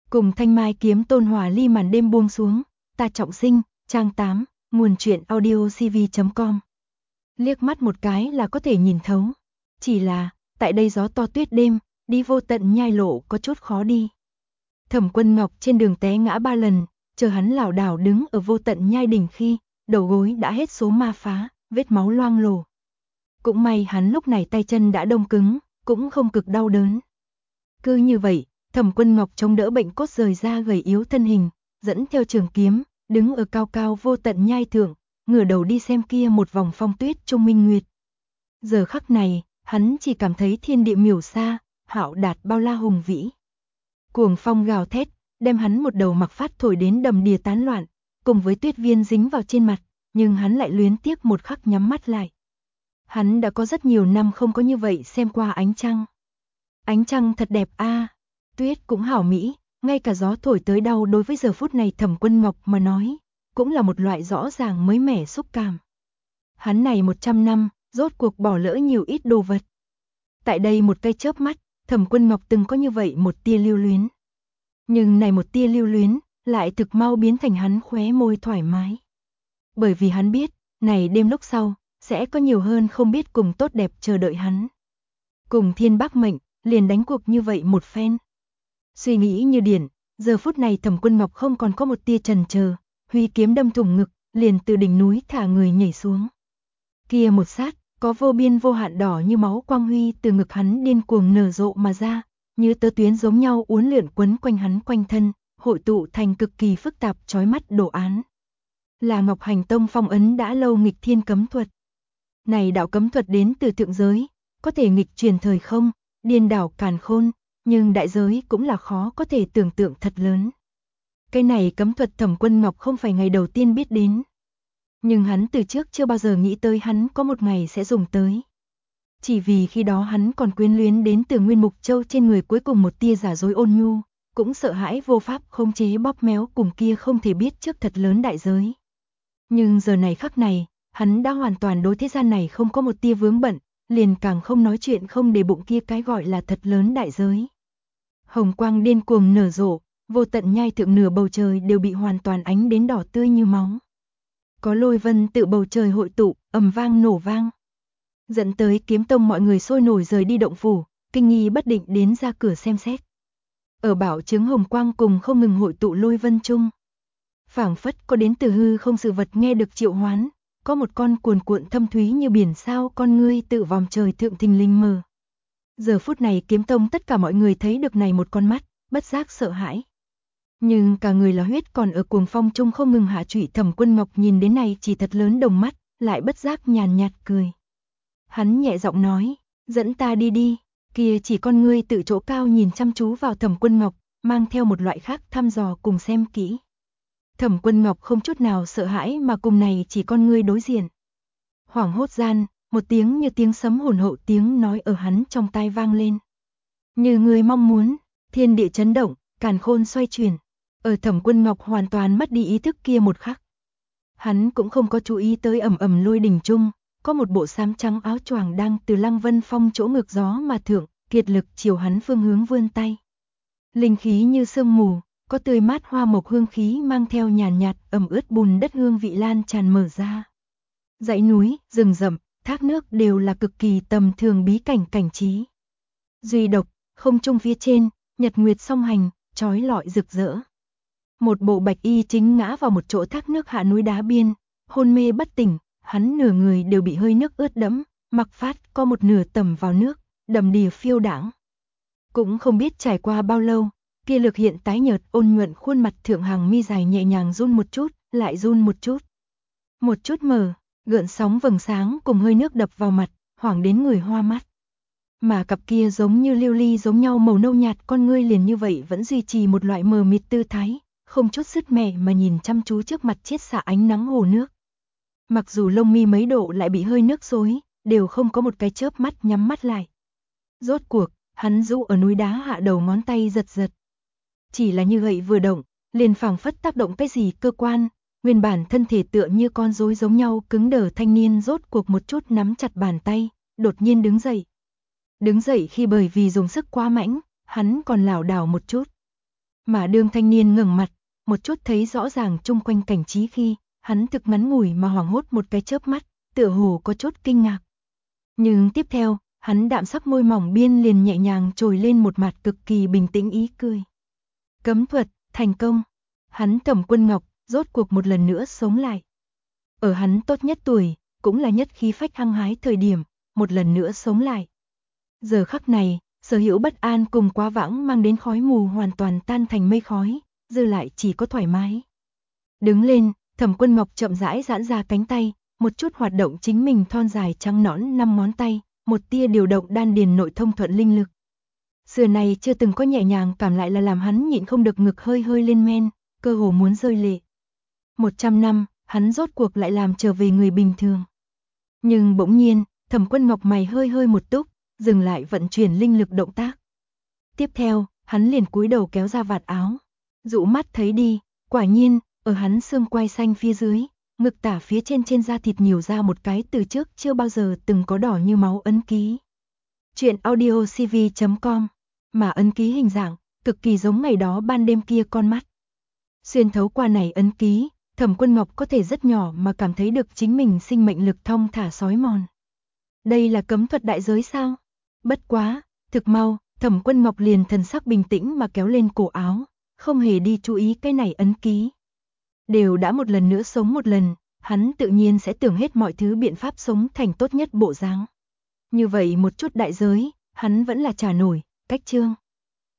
Cùng Thanh Mai Kiếm Tôn hòa ly màn đêm buông xuống, ta trọng sinh, trang 8, nguồn truyện audiocv.com. Liếc mắt một cái là có thể nhìn thấu. Chỉ là, tại đây gió to tuyết đêm, đi vô tận nhai lộ có chút khó đi. Thẩm Quân Ngọc trên đường té ngã 3 lần, chờ hắn lảo đảo đứng ở vô tận nhai đỉnh khi, đầu gối đã hết số ma phá, vết máu loang lổ. Cũng may hắn lúc này tay chân đã đông cứng, cũng không cực đau đớn. Cứ như vậy, Thẩm Quân Ngọc chống đỡ bệnh cốt rời ra gầy yếu thân hình, dẫn theo trường kiếm, đứng ở cao cao vô tận nhai thượng, ngửa đầu đi xem kia một vòng phong tuyết trung minh nguyệt. Giờ khắc này, hắn chỉ cảm thấy thiên địa miểu xa, hạo đạt bao la hùng vĩ. Cuồng phong gào thét, đem hắn một đầu mặc phát thổi đến đầm đìa tán loạn, cùng với tuyết viên dính vào trên mặt, nhưng hắn lại luyến tiếc một khắc nhắm mắt lại. Hắn đã có rất nhiều năm không có như vậy xem qua ánh trăng. Ánh trăng thật đẹp a, tuyết cũng hảo mỹ, ngay cả gió thổi tới đau đối với giờ phút này Thẩm Quân Ngọc mà nói, cũng là một loại rõ ràng mới mẻ xúc cảm. Hắn này 100 năm, rốt cuộc bỏ lỡ nhiều ít đồ vật. Tại đây một cái chớp mắt, Thẩm Quân Ngọc từng có như vậy một tia lưu luyến. Nhưng này một tia lưu luyến, lại thực mau biến thành hắn khóe môi thoải mái. Bởi vì hắn biết, này đêm lúc sau, sẽ có nhiều hơn không biết cùng tốt đẹp chờ đợi hắn. Cùng thiên bác mệnh, liền đánh cuộc như vậy một phen. Suy nghĩ như điển, giờ phút này Thẩm Quân Ngọc không còn có một tia chần chờ, huy kiếm đâm thủng ngực, liền từ đỉnh núi thả người nhảy xuống. Kia một sát, có vô biên vô hạn đỏ như máu quang huy từ ngực hắn điên cuồng nở rộ mà ra, như tơ tuyến giống nhau uốn lượn quấn quanh hắn quanh thân, hội tụ thành cực kỳ phức tạp chói mắt đồ án. Là Ngọc Hành Tông phong ấn đã lâu nghịch thiên cấm thuật. Này đạo cấm thuật đến từ thượng giới, có thể nghịch truyền thời không, điên đảo càn khôn, nhưng đại giới cũng là khó có thể tưởng tượng thật lớn. Cái này cấm thuật Thẩm Quân Ngọc không phải ngày đầu tiên biết đến. Nhưng hắn từ trước chưa bao giờ nghĩ tới hắn có một ngày sẽ dùng tới. Chỉ vì khi đó hắn còn quyến luyến đến từ Nguyên Mục Châu trên người cuối cùng một tia giả dối ôn nhu, cũng sợ hãi vô pháp khống chế bóp méo cùng kia không thể biết trước thật lớn đại giới. Nhưng giờ này khắc này, hắn đã hoàn toàn đối thế gian này không có một tia vướng bận, liền càng không nói chuyện không để bụng kia cái gọi là thật lớn đại giới. Hồng quang điên cuồng nở rộ, vô tận nhai thượng nửa bầu trời đều bị hoàn toàn ánh đến đỏ tươi như máu. Có lôi vân tự bầu trời hội tụ, ầm vang nổ vang. Dẫn tới Kiếm Tông mọi người sôi nổi rời đi động phủ, kinh nghi bất định đến ra cửa xem xét. Ở bảo chứng hồng quang cùng không ngừng hội tụ lôi vân chung. Phảng phất có đến từ hư không sự vật nghe được triệu hoán, có một con cuồn cuộn thâm thúy như biển sao con ngươi tự vòm trời thượng thình lình mở. Giờ phút này Kiếm Tông tất cả mọi người thấy được này một con mắt, bất giác sợ hãi. Nhưng cả người là huyết còn ở cuồng phong chung không ngừng hạ trụy. Thẩm Quân Ngọc nhìn đến này chỉ thật lớn đồng mắt, lại bất giác nhàn nhạt cười. Hắn nhẹ giọng nói, dẫn ta đi đi, kia chỉ con ngươi tự chỗ cao nhìn chăm chú vào Thẩm Quân Ngọc, mang theo một loại khác thăm dò cùng xem kỹ. Thẩm Quân Ngọc không chút nào sợ hãi mà cùng này chỉ con ngươi đối diện. Hoảng hốt gian, một tiếng như tiếng sấm hồn hậu tiếng nói ở hắn trong tai vang lên. Như người mong muốn, thiên địa chấn động, càn khôn xoay chuyển. Ở Thẩm Quân Ngọc hoàn toàn mất đi ý thức kia một khắc. Hắn cũng không có chú ý tới ầm ầm lôi đỉnh chung, có một bộ xám trắng áo choàng đang từ Lăng Vân Phong chỗ ngược gió mà thượng, kiệt lực chiều hắn phương hướng vươn tay. Linh khí như sương mù, có tươi mát hoa mộc hương khí mang theo nhàn nhạt ẩm ướt bùn đất hương vị lan tràn mở ra. Dãy núi, rừng rậm, thác nước đều là cực kỳ tầm thường bí cảnh cảnh trí. Duy độc, không trung phía trên, nhật nguyệt song hành, chói lọi rực rỡ. Một bộ bạch y chính ngã vào một chỗ thác nước hạ núi đá biên, hôn mê bất tỉnh, hắn nửa người đều bị hơi nước ướt đẫm, mặc phát có một nửa tầm vào nước, đầm đìa phiêu đãng. Cũng không biết trải qua bao lâu, kia lực hiện tái nhợt ôn nhuận khuôn mặt thượng hàng mi dài nhẹ nhàng run một chút, lại run một chút. Một chút mờ, gợn sóng vầng sáng cùng hơi nước đập vào mặt, hoảng đến người hoa mắt. Mà cặp kia giống như lưu ly giống nhau màu nâu nhạt con ngươi liền như vậy vẫn duy trì một loại mờ mịt tư thái, không chút sứt mẻ mà nhìn chăm chú trước mặt chiết xạ ánh nắng hồ nước. Mặc dù lông mi mấy độ lại bị hơi nước rối, đều không có một cái chớp mắt nhắm mắt lại. Rốt cuộc, hắn rũ ở núi đá hạ đầu ngón tay giật giật. Chỉ là như vậy vừa động, liền phảng phất tác động cái gì cơ quan, nguyên bản thân thể tựa như con rối giống nhau cứng đờ thanh niên rốt cuộc một chút nắm chặt bàn tay, đột nhiên đứng dậy. Đứng dậy khi bởi vì dùng sức quá mạnh, hắn còn lảo đảo một chút. Mà đương thanh niên ngẩng mặt, một chút thấy rõ ràng chung quanh cảnh trí khi, hắn thực ngắn ngủi mà hoảng hốt một cái chớp mắt, tựa hồ có chút kinh ngạc. Nhưng tiếp theo, hắn đạm sắc môi mỏng biên liền nhẹ nhàng trồi lên một mặt cực kỳ bình tĩnh ý cười. Cấm thuật, thành công. Hắn Thẩm Quân Ngọc, rốt cuộc một lần nữa sống lại. Ở hắn tốt nhất tuổi, cũng là nhất khí phách hăng hái thời điểm, một lần nữa sống lại. Giờ khắc này, sở hữu bất an cùng quá vãng mang đến khói mù hoàn toàn tan thành mây khói, dư lại chỉ có thoải mái. Đứng lên, Thẩm Quân Ngọc chậm rãi giãn ra cánh tay, một chút hoạt động chính mình thon dài trắng nõn 5 ngón tay, một tia điều động đan điền nội thông thuận linh lực. Xưa này chưa từng có nhẹ nhàng cảm lại là làm hắn nhịn không được ngực hơi hơi lên men, cơ hồ muốn rơi lệ. 100 năm, hắn rốt cuộc lại làm trở về người bình thường. Nhưng bỗng nhiên, Thẩm Quân Ngọc mày hơi hơi một túc, dừng lại vận chuyển linh lực động tác. Tiếp theo, hắn liền cúi đầu kéo ra vạt áo, dụ mắt thấy đi, quả nhiên, ở hắn xương quai xanh phía dưới, ngực tả phía trên da thịt nhiều ra một cái từ trước chưa bao giờ từng có đỏ như máu ấn ký. Chuyện audiocv.com, mà ấn ký hình dạng, cực kỳ giống ngày đó ban đêm kia con mắt. Xuyên thấu qua này ấn ký, Thẩm Quân Ngọc có thể rất nhỏ mà cảm thấy được chính mình sinh mệnh lực thông thả sói mòn. Đây là cấm thuật đại giới sao? Bất quá, thực mau, Thẩm Quân Ngọc liền thần sắc bình tĩnh mà kéo lên cổ áo, không hề đi chú ý cái này ấn ký. Đều đã một lần nữa sống một lần, hắn tự nhiên sẽ tưởng hết mọi thứ biện pháp sống thành tốt nhất bộ dáng. Như vậy một chút đại giới, hắn vẫn là trả nổi, cách chương.